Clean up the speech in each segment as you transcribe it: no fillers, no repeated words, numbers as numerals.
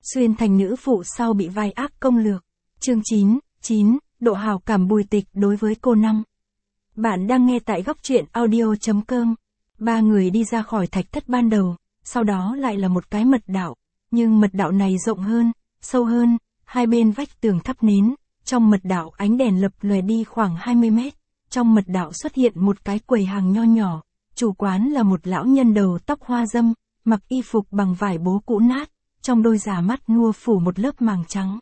Xuyên thành nữ phụ sau bị vai ác công lược. Chương 9, độ hào cảm Bùi Tịch đối với cô Năm. Bạn đang nghe tại góc truyện audio.com. Ba người đi ra khỏi thạch thất ban đầu, sau đó lại là một cái mật đạo. Nhưng mật đạo này rộng hơn, sâu hơn, hai bên vách tường thắp nến. Trong mật đạo ánh đèn lập lòe đi khoảng 20 mét. Trong mật đạo xuất hiện một cái quầy hàng nho nhỏ. Chủ quán là một lão nhân đầu tóc hoa râm, mặc y phục bằng vải bố cũ nát, trong đôi già mắt nua phủ một lớp màng trắng.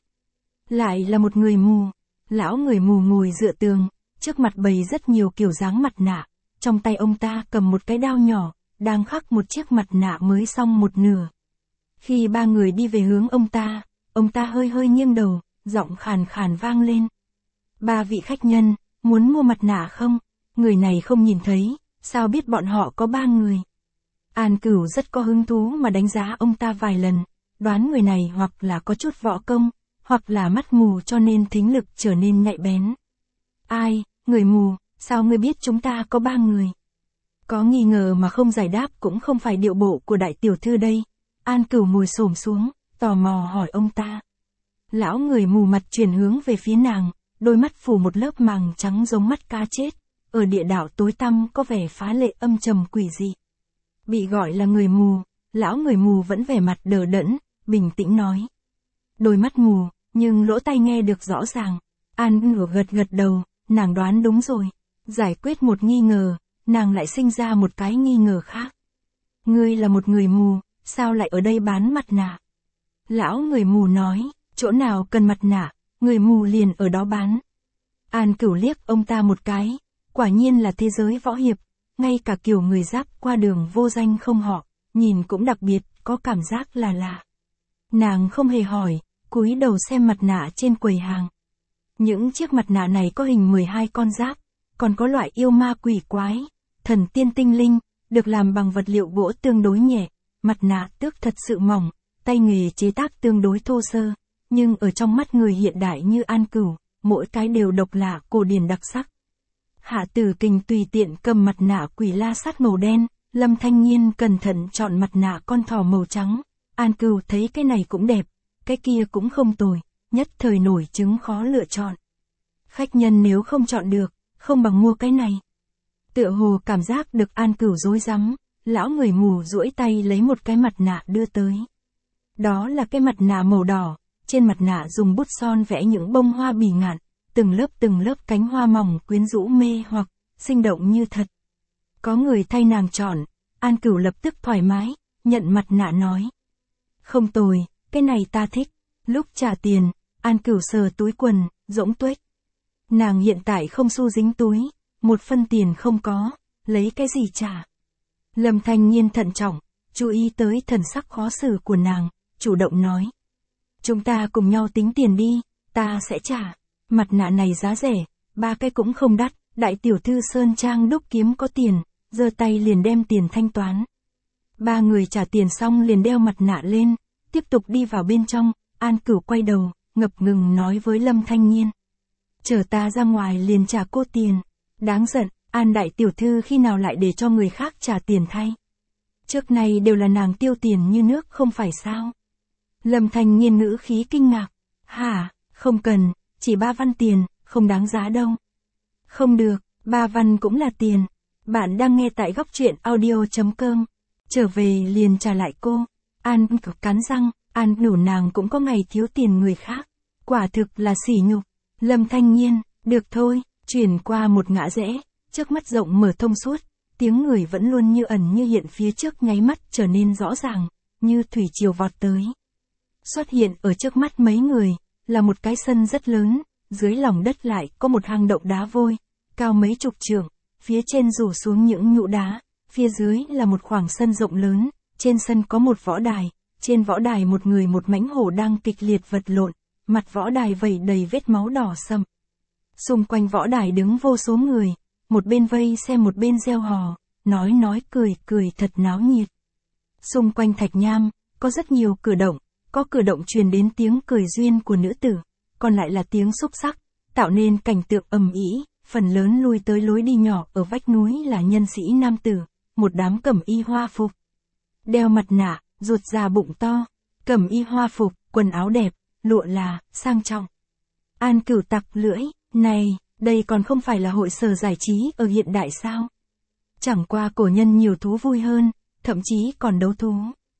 Lại là một người mù. Lão người mù ngồi dựa tường, trước mặt bày rất nhiều kiểu dáng mặt nạ. Trong tay ông ta cầm một cái đao nhỏ, đang khắc một chiếc mặt nạ mới xong một nửa. Khi ba người đi về hướng ông ta hơi hơi nghiêng đầu, giọng khàn khàn vang lên. Ba vị khách nhân, muốn mua mặt nạ không? Người này không nhìn thấy, sao biết bọn họ có ba người? An Cửu rất có hứng thú mà đánh giá ông ta vài lần, đoán người này hoặc là có chút võ công, hoặc là mắt mù cho nên thính lực trở nên nhạy bén. Ai, người mù, sao ngươi biết chúng ta có ba người? Có nghi ngờ mà không giải đáp cũng không phải điệu bộ của đại tiểu thư đây. An Cửu ngồi xổm xuống, tò mò hỏi ông ta. Lão người mù mặt chuyển hướng về phía nàng, đôi mắt phủ một lớp màng trắng giống mắt cá chết, ở địa đạo tối tăm có vẻ phá lệ âm trầm quỷ dị. Bị gọi là người mù, lão người mù vẫn vẻ mặt đờ đẫn, bình tĩnh nói. Đôi mắt mù, nhưng lỗ tai nghe được rõ ràng. An Cửu gật đầu, nàng đoán đúng rồi. Giải quyết một nghi ngờ, nàng lại sinh ra một cái nghi ngờ khác. Ngươi là một người mù, sao lại ở đây bán mặt nạ? Lão người mù nói, chỗ nào cần mặt nạ, người mù liền ở đó bán. An Cửu liếc ông ta một cái, quả nhiên là thế giới võ hiệp, ngay cả kiểu người giáp qua đường vô danh không họ, nhìn cũng đặc biệt, có cảm giác là lạ. Nàng không hề hỏi, cúi đầu xem mặt nạ trên quầy hàng. Những chiếc mặt nạ này có hình 12 con giáp, còn có loại yêu ma quỷ quái, thần tiên tinh linh, được làm bằng vật liệu gỗ tương đối nhẹ, mặt nạ tước thật sự mỏng, tay nghề chế tác tương đối thô sơ, nhưng ở trong mắt người hiện đại như An Cửu, mỗi cái đều độc lạ cổ điển đặc sắc. Hạ Tử Kình tùy tiện cầm mặt nạ quỷ la sát màu đen, Lâm Thanh Nhiên cẩn thận chọn mặt nạ con thỏ màu trắng. An Cửu thấy cái này cũng đẹp, cái kia cũng không tồi, nhất thời nổi trứng khó lựa chọn. Khách nhân nếu không chọn được, không bằng mua cái này. Tựa hồ cảm giác được An Cửu rối rắm, lão người mù duỗi tay lấy một cái mặt nạ đưa tới. Đó là cái mặt nạ màu đỏ, trên mặt nạ dùng bút son vẽ những bông hoa bỉ ngạn, từng lớp cánh hoa mỏng quyến rũ mê hoặc, sinh động như thật. Có người thay nàng chọn, An Cửu lập tức thoải mái, nhận mặt nạ nói. Không tồi, cái này ta thích. Lúc trả tiền, An Cửu sờ túi quần, rỗng tuếch. Nàng hiện tại không xu dính túi, một phân tiền không có, lấy cái gì trả. Lâm Thanh Nhiên thận trọng, chú ý tới thần sắc khó xử của nàng, chủ động nói. Chúng ta cùng nhau tính tiền đi, ta sẽ trả. Mặt nạ này giá rẻ, ba cái cũng không đắt, đại tiểu thư Sơn Trang đúc kiếm có tiền, giơ tay liền đem tiền thanh toán. Ba người trả tiền xong liền đeo mặt nạ lên, tiếp tục đi vào bên trong. An Cửu quay đầu, ngập ngừng nói với Lâm Thanh Nhiên. Chờ ta ra ngoài liền trả cô tiền. Đáng giận, An đại tiểu thư khi nào lại để cho người khác trả tiền thay. Trước này đều là nàng tiêu tiền như nước không phải sao. Lâm Thanh Nhiên ngữ khí kinh ngạc. Hả, không cần, chỉ 3 văn tiền, không đáng giá đâu. Không được, 3 văn cũng là tiền. Bạn đang nghe tại góc truyện audio.com. Trở về liền trả lại cô. An Cửu cắn răng, An Cửu nàng cũng có ngày thiếu tiền người khác. Quả thực là sỉ nhục. Lâm Thanh Nhiên, được thôi, chuyển qua một ngã rẽ, trước mắt rộng mở thông suốt, tiếng người vẫn luôn như ẩn như hiện phía trước nháy mắt trở nên rõ ràng, như thủy triều vọt tới. Xuất hiện ở trước mắt mấy người, là một cái sân rất lớn, dưới lòng đất lại có một hang động đá vôi, cao mấy chục trượng, phía trên rủ xuống những nhũ đá, phía dưới là một khoảng sân rộng lớn, trên sân có một võ đài, trên võ đài một người một mãnh hổ đang kịch liệt vật lộn, mặt võ đài vẩy đầy vết máu đỏ sậm. Xung quanh võ đài đứng vô số người, một bên vây xem một bên reo hò, nói cười thật náo nhiệt. Xung quanh thạch nham, có rất nhiều cửa động, có cửa động truyền đến tiếng cười duyên của nữ tử, còn lại là tiếng xúc xắc, tạo nên cảnh tượng ầm ĩ. Phần lớn lui tới lối đi nhỏ ở vách núi là nhân sĩ nam tử, một đám cẩm y hoa phục. Đeo mặt nạ, ruột già bụng to, cẩm y hoa phục, quần áo đẹp, lụa là, sang trọng. An Cửu tặc lưỡi, này, đây còn không phải là hội sở giải trí ở hiện đại sao? Chẳng qua cổ nhân nhiều thú vui hơn, thậm chí còn đấu thú.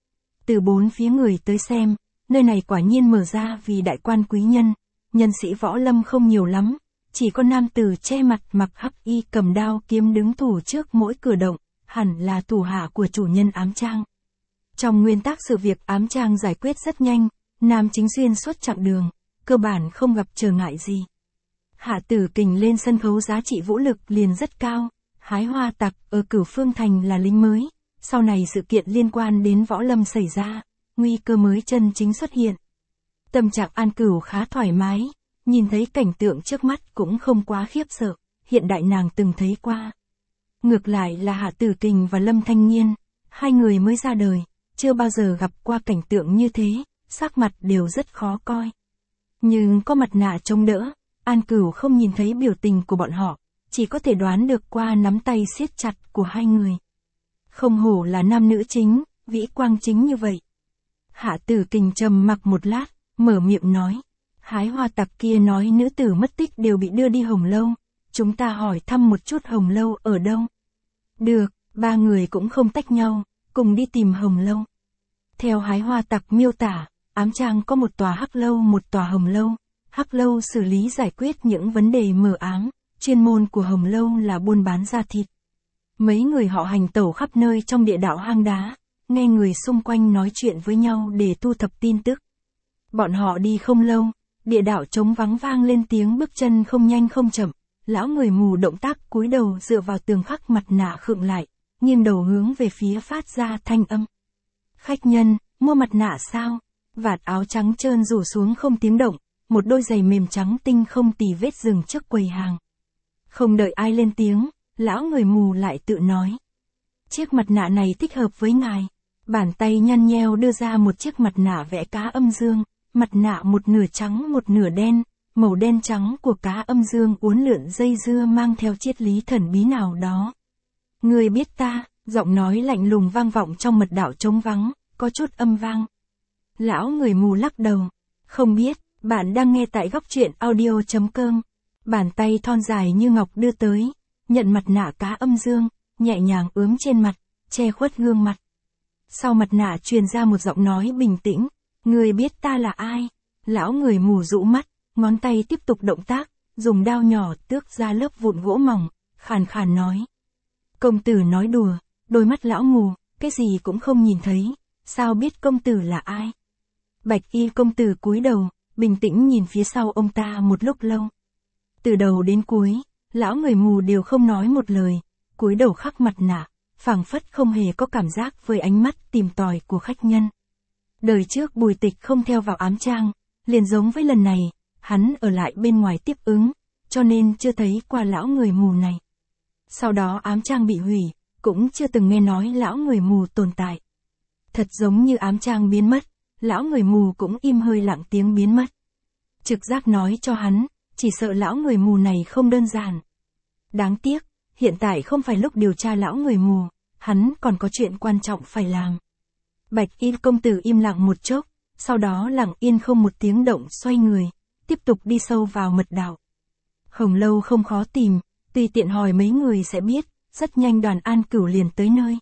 Từ bốn phía người tới xem, nơi này quả nhiên mở ra vì đại quan quý nhân, nhân sĩ võ lâm không nhiều lắm, chỉ có nam tử che mặt mặc hắc y cầm đao kiếm đứng thủ trước mỗi cửa động, hẳn là thủ hạ của chủ nhân ám trang. Trong nguyên tắc sự việc ám trang giải quyết rất nhanh, nam chính xuyên suốt chặng đường, cơ bản không gặp trở ngại gì. Hạ Tử Kình lên sân khấu giá trị vũ lực liền rất cao, Hái Hoa Tặc ở Cửu Phương Thành là lính mới, sau này sự kiện liên quan đến võ lâm xảy ra, nguy cơ mới chân chính xuất hiện. Tâm trạng An Cửu khá thoải mái, nhìn thấy cảnh tượng trước mắt cũng không quá khiếp sợ, hiện đại nàng từng thấy qua. Ngược lại là Hạ Tử Kình và Lâm Thanh Nghiên, hai người mới ra đời, chưa bao giờ gặp qua cảnh tượng như thế, sắc mặt đều rất khó coi. Nhưng có mặt nạ chống đỡ, An Cửu không nhìn thấy biểu tình của bọn họ, chỉ có thể đoán được qua nắm tay siết chặt của hai người. Không hổ là nam nữ chính, vĩ quang chính như vậy. Hạ Tử Kình trầm mặc một lát, mở miệng nói. Hái Hoa Tặc kia nói nữ tử mất tích đều bị đưa đi Hồng Lâu, chúng ta hỏi thăm một chút Hồng Lâu ở đâu. Được, ba người cũng không tách nhau, cùng đi tìm Hồng Lâu. Theo Hái Hoa Tặc miêu tả, ám trang có một tòa Hắc Lâu một tòa Hồng Lâu. Hắc Lâu xử lý giải quyết những vấn đề mờ ám, chuyên môn của Hồng Lâu là buôn bán da thịt. Mấy người họ hành tẩu khắp nơi trong địa đạo hang đá, nghe người xung quanh nói chuyện với nhau để thu thập tin tức. Bọn họ đi không lâu, địa đạo trống vắng vang lên tiếng bước chân không nhanh không chậm, lão người mù động tác cúi đầu dựa vào tường khắc mặt nạ khựng lại, nghiêng đầu hướng về phía phát ra thanh âm. Khách nhân, mua mặt nạ sao? Vạt áo trắng trơn rủ xuống không tiếng động, một đôi giày mềm trắng tinh không tì vết dừng trước quầy hàng. Không đợi ai lên tiếng, lão người mù lại tự nói. Chiếc mặt nạ này thích hợp với ngài. Bàn tay nhăn nheo đưa ra một chiếc mặt nạ vẽ cá âm dương, mặt nạ một nửa trắng một nửa đen, màu đen trắng của cá âm dương uốn lượn dây dưa mang theo triết lý thần bí nào đó. Người biết ta, giọng nói lạnh lùng vang vọng trong mật đạo trống vắng, có chút âm vang. Lão người mù lắc đầu. Không biết, bạn đang nghe tại góc truyện audio.com. Bàn tay thon dài như ngọc đưa tới, nhận mặt nạ cá âm dương, nhẹ nhàng ướm trên mặt, che khuất gương mặt. Sau mặt nạ truyền ra một giọng nói bình tĩnh, người biết ta là ai? Lão người mù rũ mắt, ngón tay tiếp tục động tác, dùng đao nhỏ tước ra lớp vụn gỗ mỏng, khàn khàn nói. Công tử nói đùa, đôi mắt lão mù, cái gì cũng không nhìn thấy, sao biết công tử là ai? Bạch y công tử cúi đầu, bình tĩnh nhìn phía sau ông ta một lúc lâu. Từ đầu đến cuối, lão người mù đều không nói một lời, cúi đầu khắc mặt nạ, phảng phất không hề có cảm giác với ánh mắt tìm tòi của khách nhân. Đời trước Bùi Tịch không theo vào ám trang, liền giống với lần này, hắn ở lại bên ngoài tiếp ứng, cho nên chưa thấy qua lão người mù này. Sau đó ám trang bị hủy, cũng chưa từng nghe nói lão người mù tồn tại. Thật giống như ám trang biến mất, lão người mù cũng im hơi lặng tiếng biến mất. Trực giác nói cho hắn, chỉ sợ lão người mù này không đơn giản. Đáng tiếc, hiện tại không phải lúc điều tra lão người mù, hắn còn có chuyện quan trọng phải làm. Bạch y công tử im lặng một chốc, sau đó lặng yên không một tiếng động xoay người, tiếp tục đi sâu vào mật đạo. Hồng Lâu không khó tìm, tùy tiện hỏi mấy người sẽ biết, rất nhanh đoàn An Cửu liền tới nơi.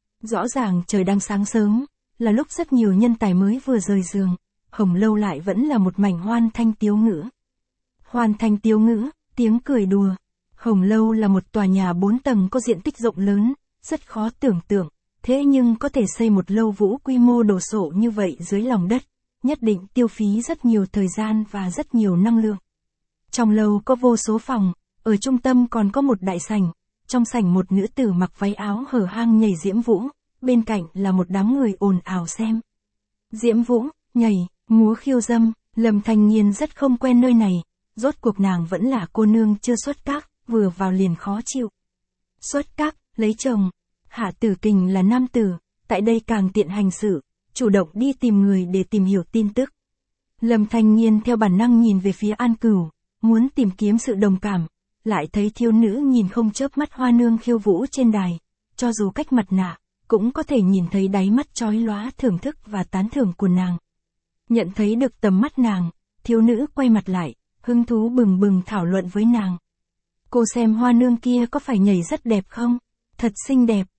Rõ ràng trời đang sáng sớm, là lúc rất nhiều nhân tài mới vừa rời giường, Hồng Lâu lại vẫn là một mảnh hoan thanh tiếu ngữ. Hoan thanh tiếu ngữ, tiếng cười đùa. Hồng Lâu là một tòa nhà 4 tầng có diện tích rộng lớn, rất khó tưởng tượng, thế nhưng có thể xây một lâu vũ quy mô đồ sộ như vậy dưới lòng đất, nhất định tiêu phí rất nhiều thời gian và rất nhiều năng lượng. Trong lâu có vô số phòng, ở trung tâm còn có một đại sảnh, trong sảnh một nữ tử mặc váy áo hở hang nhảy diễm vũ, bên cạnh là một đám người ồn ào xem. Diễm vũ, nhảy, múa khiêu dâm, Lâm Thanh Nghiên rất không quen nơi này, rốt cuộc nàng vẫn là cô nương chưa xuất các, vừa vào liền khó chịu. Xuất các, lấy chồng, Hạ Tử Kình là nam tử, tại đây càng tiện hành sự, chủ động đi tìm người để tìm hiểu tin tức. Lâm Thanh Nghiên theo bản năng nhìn về phía An Cửu, muốn tìm kiếm sự đồng cảm, lại thấy thiếu nữ nhìn không chớp mắt hoa nương khiêu vũ trên đài, cho dù cách mặt nạ, cũng có thể nhìn thấy đáy mắt chói lóa thưởng thức và tán thưởng của nàng. Nhận thấy được tầm mắt nàng, thiếu nữ quay mặt lại, hứng thú bừng bừng thảo luận với nàng. Cô xem Hoa nương kia có phải nhảy rất đẹp không? Thật xinh đẹp.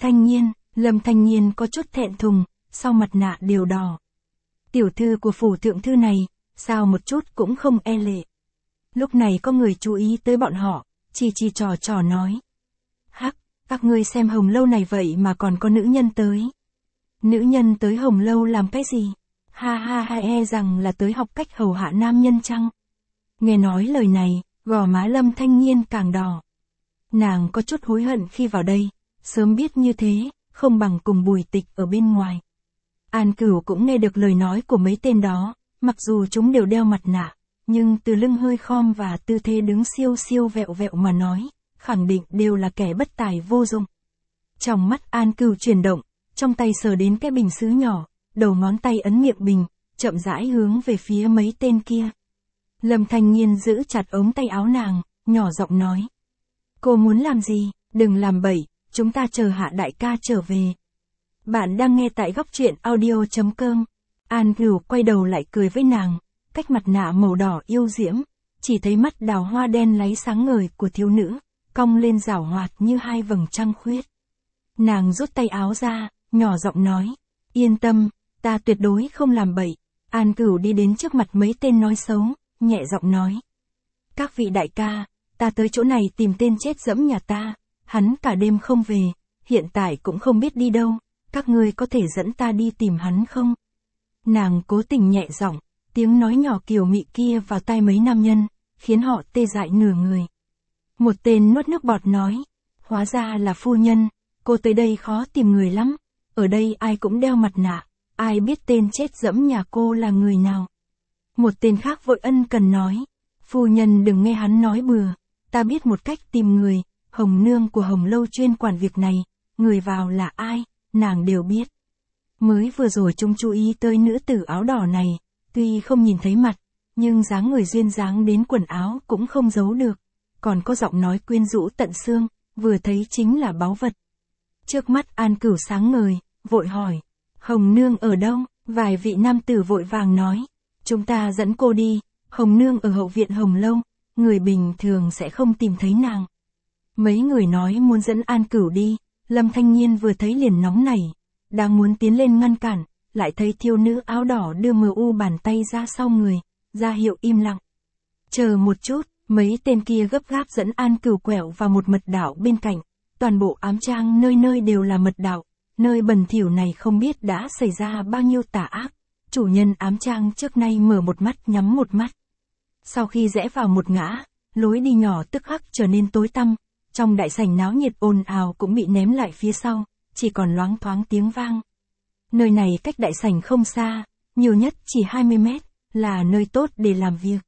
Lâm Thanh Nhiên có chút thẹn thùng, sau mặt nạ đều đỏ. Tiểu thư của phủ thượng thư này, sao một chút cũng không e lệ. Lúc này có người chú ý tới bọn họ, chỉ trò nói. Hắc, các ngươi xem Hồng Lâu này vậy mà còn có nữ nhân tới. Nữ nhân tới Hồng Lâu làm cái gì? Ha e rằng là tới học cách hầu hạ nam nhân chăng? Nghe nói lời này, gò má Lâm Thanh Nhiên càng đỏ. Nàng có chút hối hận khi vào đây, sớm biết như thế, không bằng cùng Bùi Tịch ở bên ngoài. An Cửu cũng nghe được lời nói của mấy tên đó, mặc dù chúng đều đeo mặt nạ, nhưng từ lưng hơi khom và tư thế đứng siêu vẹo mà nói, khẳng định đều là kẻ bất tài vô dụng. Trong mắt An Cửu chuyển động, trong tay sờ đến cái bình sứ nhỏ, đầu ngón tay ấn miệng bình, chậm rãi hướng về phía mấy tên kia. Lâm Thanh Nhiên giữ chặt ống tay áo nàng, nhỏ giọng nói. Cô muốn làm gì? Đừng làm bậy, chúng ta chờ Hạ đại ca trở về. Bạn đang nghe tại góc truyện audio.com. An Cửu quay đầu lại cười với nàng, cách mặt nạ màu đỏ yêu diễm, chỉ thấy mắt đào hoa đen láy sáng ngời của thiếu nữ, cong lên rảo hoạt như hai vầng trăng khuyết. Nàng rút tay áo ra, nhỏ giọng nói, yên tâm, ta tuyệt đối không làm bậy. An Cửu đi đến trước mặt mấy tên nói xấu, nhẹ giọng nói. Các vị đại ca, ta tới chỗ này tìm tên chết dẫm nhà ta, hắn cả đêm không về, hiện tại cũng không biết đi đâu, các ngươi có thể dẫn ta đi tìm hắn không? Nàng cố tình nhẹ giọng, tiếng nói nhỏ kiều mị kia vào tai mấy nam nhân, khiến họ tê dại nửa người. Một tên nuốt nước bọt nói, hóa ra là phu nhân, cô tới đây khó tìm người lắm, ở đây ai cũng đeo mặt nạ, ai biết tên chết dẫm nhà cô là người nào. Một tên khác vội ân cần nói, phu nhân đừng nghe hắn nói bừa, ta biết một cách tìm người, Hồng nương của Hồng Lâu chuyên quản việc này, người vào là ai, nàng đều biết. Mới vừa rồi chúng chú ý tới nữ tử áo đỏ này, tuy không nhìn thấy mặt, nhưng dáng người duyên dáng đến quần áo cũng không giấu được, còn có giọng nói quyến rũ tận xương, vừa thấy chính là báu vật. Trước mắt An Cửu sáng ngời, vội hỏi, Hồng nương ở đâu? Vài vị nam tử vội vàng nói, chúng ta dẫn cô đi, Hồng nương ở hậu viện Hồng Lâu, người bình thường sẽ không tìm thấy nàng. Mấy người nói muốn dẫn An Cửu đi, Lâm Thanh Nhiên vừa thấy liền nóng nảy, đang muốn tiến lên ngăn cản, lại thấy thiếu nữ áo đỏ đưa mờ u bàn tay ra sau người, ra hiệu im lặng. Chờ một chút, mấy tên kia gấp gáp dẫn An Cửu quẹo vào một mật đảo bên cạnh, toàn bộ ám trang nơi nơi đều là mật đảo, nơi bẩn thỉu này không biết đã xảy ra bao nhiêu tà ác, chủ nhân ám trang trước nay mở một mắt nhắm một mắt. Sau khi rẽ vào một ngã, lối đi nhỏ tức khắc trở nên tối tăm, trong đại sảnh náo nhiệt ồn ào cũng bị ném lại phía sau, chỉ còn loáng thoáng tiếng vang. Nơi này cách đại sảnh không xa, nhiều nhất chỉ 20 mét, là nơi tốt để làm việc.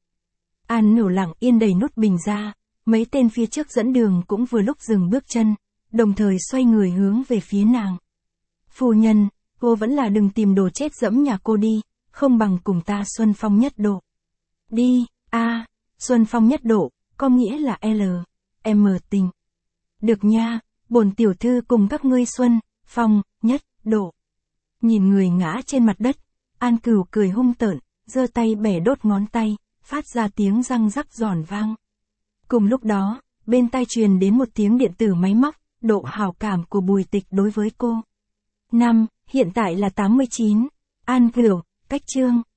An Cửu lặng yên đẩy nút bình ra, mấy tên phía trước dẫn đường cũng vừa lúc dừng bước chân, đồng thời xoay người hướng về phía nàng. Phu nhân, cô vẫn là đừng tìm đồ chết dẫm nhà cô đi, không bằng cùng ta xuân phong nhất độ. Đi, xuân phong nhất độ, có nghĩa là L.M. tình. Được nha, bổn tiểu thư cùng các ngươi xuân, phong, nhất, độ. Nhìn người ngã trên mặt đất, An Cửu cười hung tợn, giơ tay bẻ đốt ngón tay, phát ra tiếng răng rắc giòn vang. Cùng lúc đó, bên tai truyền đến một tiếng điện tử máy móc, độ hảo cảm của Bùi Tịch đối với cô. Hiện tại là 89. An Cửu, cách chương.